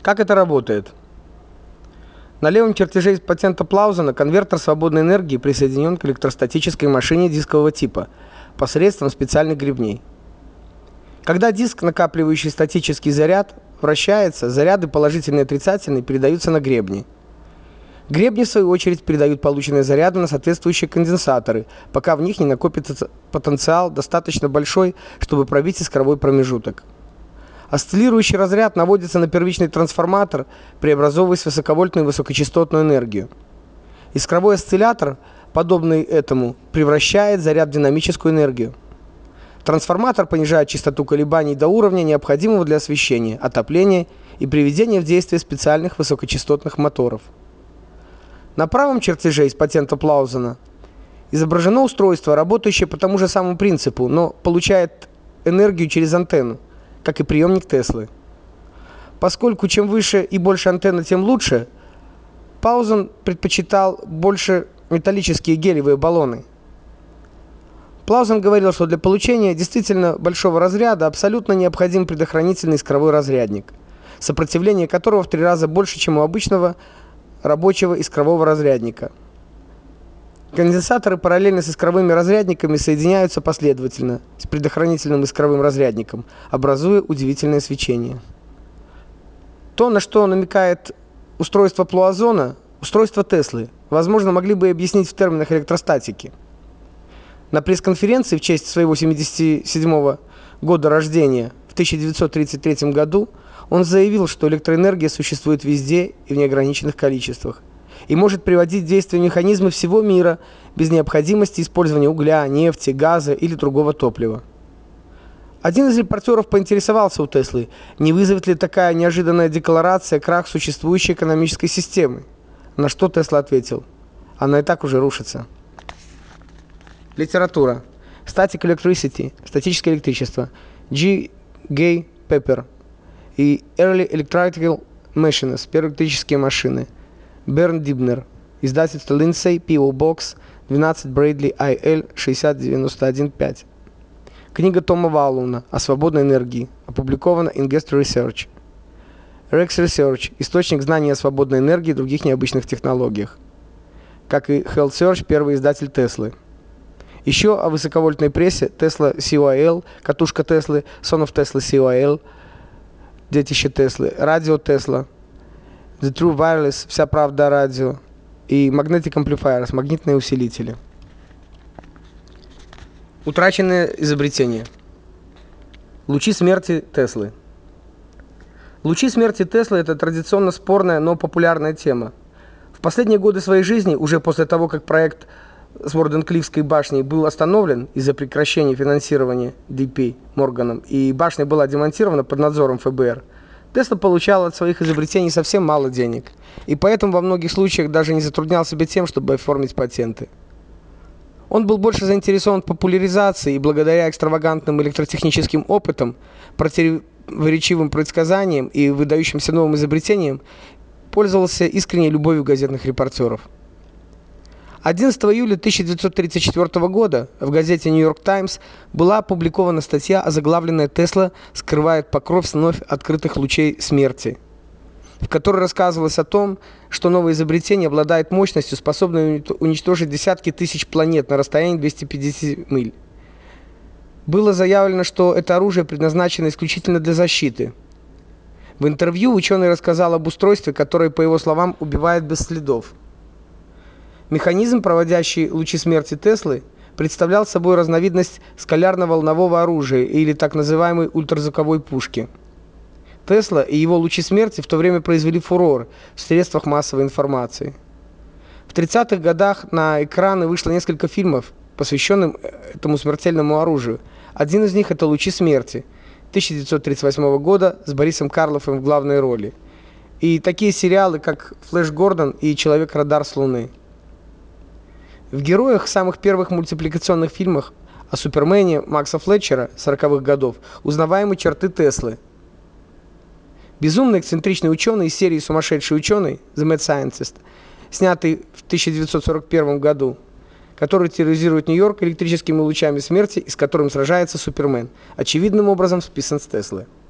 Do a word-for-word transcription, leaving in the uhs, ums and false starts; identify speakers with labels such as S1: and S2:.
S1: Как это работает? На левом чертеже из патента Плаузена конвертер свободной энергии присоединен к электростатической машине дискового типа посредством специальных гребней. Когда диск, накапливающий статический заряд, вращается, заряды положительные и отрицательные передаются на гребни. Гребни, в свою очередь, передают полученные заряды на соответствующие конденсаторы, пока в них не накопится потенциал достаточно большой, чтобы пробить искровой промежуток. Осциллирующий разряд наводится на первичный трансформатор, преобразовываясь в высоковольтную высокочастотную энергию. Искровой осциллятор, подобный этому, превращает заряд в динамическую энергию. Трансформатор понижает частоту колебаний до уровня, необходимого для освещения, отопления и приведения в действие специальных высокочастотных моторов. На правом чертеже из патента Плаузена изображено устройство, работающее по тому же самому принципу, но получает энергию через антенну, как и приемник Теслы. Поскольку чем выше и больше антенна, тем лучше, Плаузен предпочитал больше металлические гелиевые баллоны. Плаузен говорил, что для получения действительно большого разряда абсолютно необходим предохранительный искровой разрядник, сопротивление которого в три раза больше, чем у обычного рабочего искрового разрядника. Конденсаторы параллельно с искровыми разрядниками соединяются последовательно с предохранительным искровым разрядником, образуя удивительное свечение. То, на что намекает устройство Плаузена, устройство Теслы, возможно, могли бы объяснить в терминах электростатики. На пресс-конференции в честь своего семидесяти седьмого года рождения в тысяча девятьсот тридцать третьем году он заявил, что электроэнергия существует везде и в неограниченных количествах и может приводить в действие механизмы всего мира без необходимости использования угля, нефти, газа или другого топлива. Один из репортеров поинтересовался у Теслы, не вызовет ли такая неожиданная декларация крах существующей экономической системы, на что Тесла ответил: она и так уже рушится. Литература. Static Electricity, статическое электричество, G. Gay Pepper и Early Electrical Machines, первые электрические машины, Берн Дибнер, издательство Линдсей, пи о Box двенадцать Брейдли ай эл шестьдесят девяносто один пять. Книга Тома Валлуна о свободной энергии, опубликована Ingest Research. Rex Research, источник знаний о свободной энергии и других необычных технологиях. Как и Health Search, первый издатель Теслы. Еще о высоковольтной прессе Tesla си о ай эл, катушка Теслы, Son of Tesla си о ай эл, детище Теслы, радио Тесла, The True Wireless, вся правда о радио, и Magnetic Amplifiers, магнитные усилители. Утраченные изобретения. Лучи смерти Теслы. Лучи смерти Теслы – это традиционно спорная, но популярная тема. В последние годы своей жизни, уже после того, как проект с Ворденклифской башней был остановлен из-за прекращения финансирования ди пи Морганом, и башня была демонтирована под надзором эф бэ эр, Тесла получал от своих изобретений совсем мало денег, и поэтому во многих случаях даже не затруднял себя тем, чтобы оформить патенты. Он был больше заинтересован в популяризации и благодаря экстравагантным электротехническим опытам, противоречивым предсказаниям и выдающимся новым изобретениям пользовался искренней любовью газетных репортеров. одиннадцатого июля тысяча девятьсот тридцать четвёртого года в газете New York Times была опубликована статья, озаглавленная «Тесла скрывает покров с вновь открытых лучей смерти», в которой рассказывалось о том, что новое изобретение обладает мощностью, способной уничтожить десятки тысяч планет на расстоянии двухсот пятидесяти миль. Было заявлено, что это оружие предназначено исключительно для защиты. В интервью ученый рассказал об устройстве, которое, по его словам, убивает без следов. Механизм, проводящий лучи смерти Теслы, представлял собой разновидность скалярно-волнового оружия или так называемой ультразвуковой пушки. Тесла и его лучи смерти в то время произвели фурор в средствах массовой информации. В тридцатых годах на экраны вышло несколько фильмов, посвященных этому смертельному оружию. Один из них – это «Лучи смерти» тысяча девятьсот тридцать восьмого года с Борисом Карлоффом в главной роли. И такие сериалы, как «Флэш Гордон» и «Человек-радар с Луны». В героях самых первых мультипликационных фильмах о Супермене Макса Флетчера сороковых годов узнаваемы черты Теслы. Безумный эксцентричный ученый из серии «Сумасшедший ученый» The Mad Scientist, снятый в тысяча девятьсот сорок первом году, который терроризирует Нью-Йорк электрическими лучами смерти и с которым сражается Супермен, очевидным образом списан с Теслы.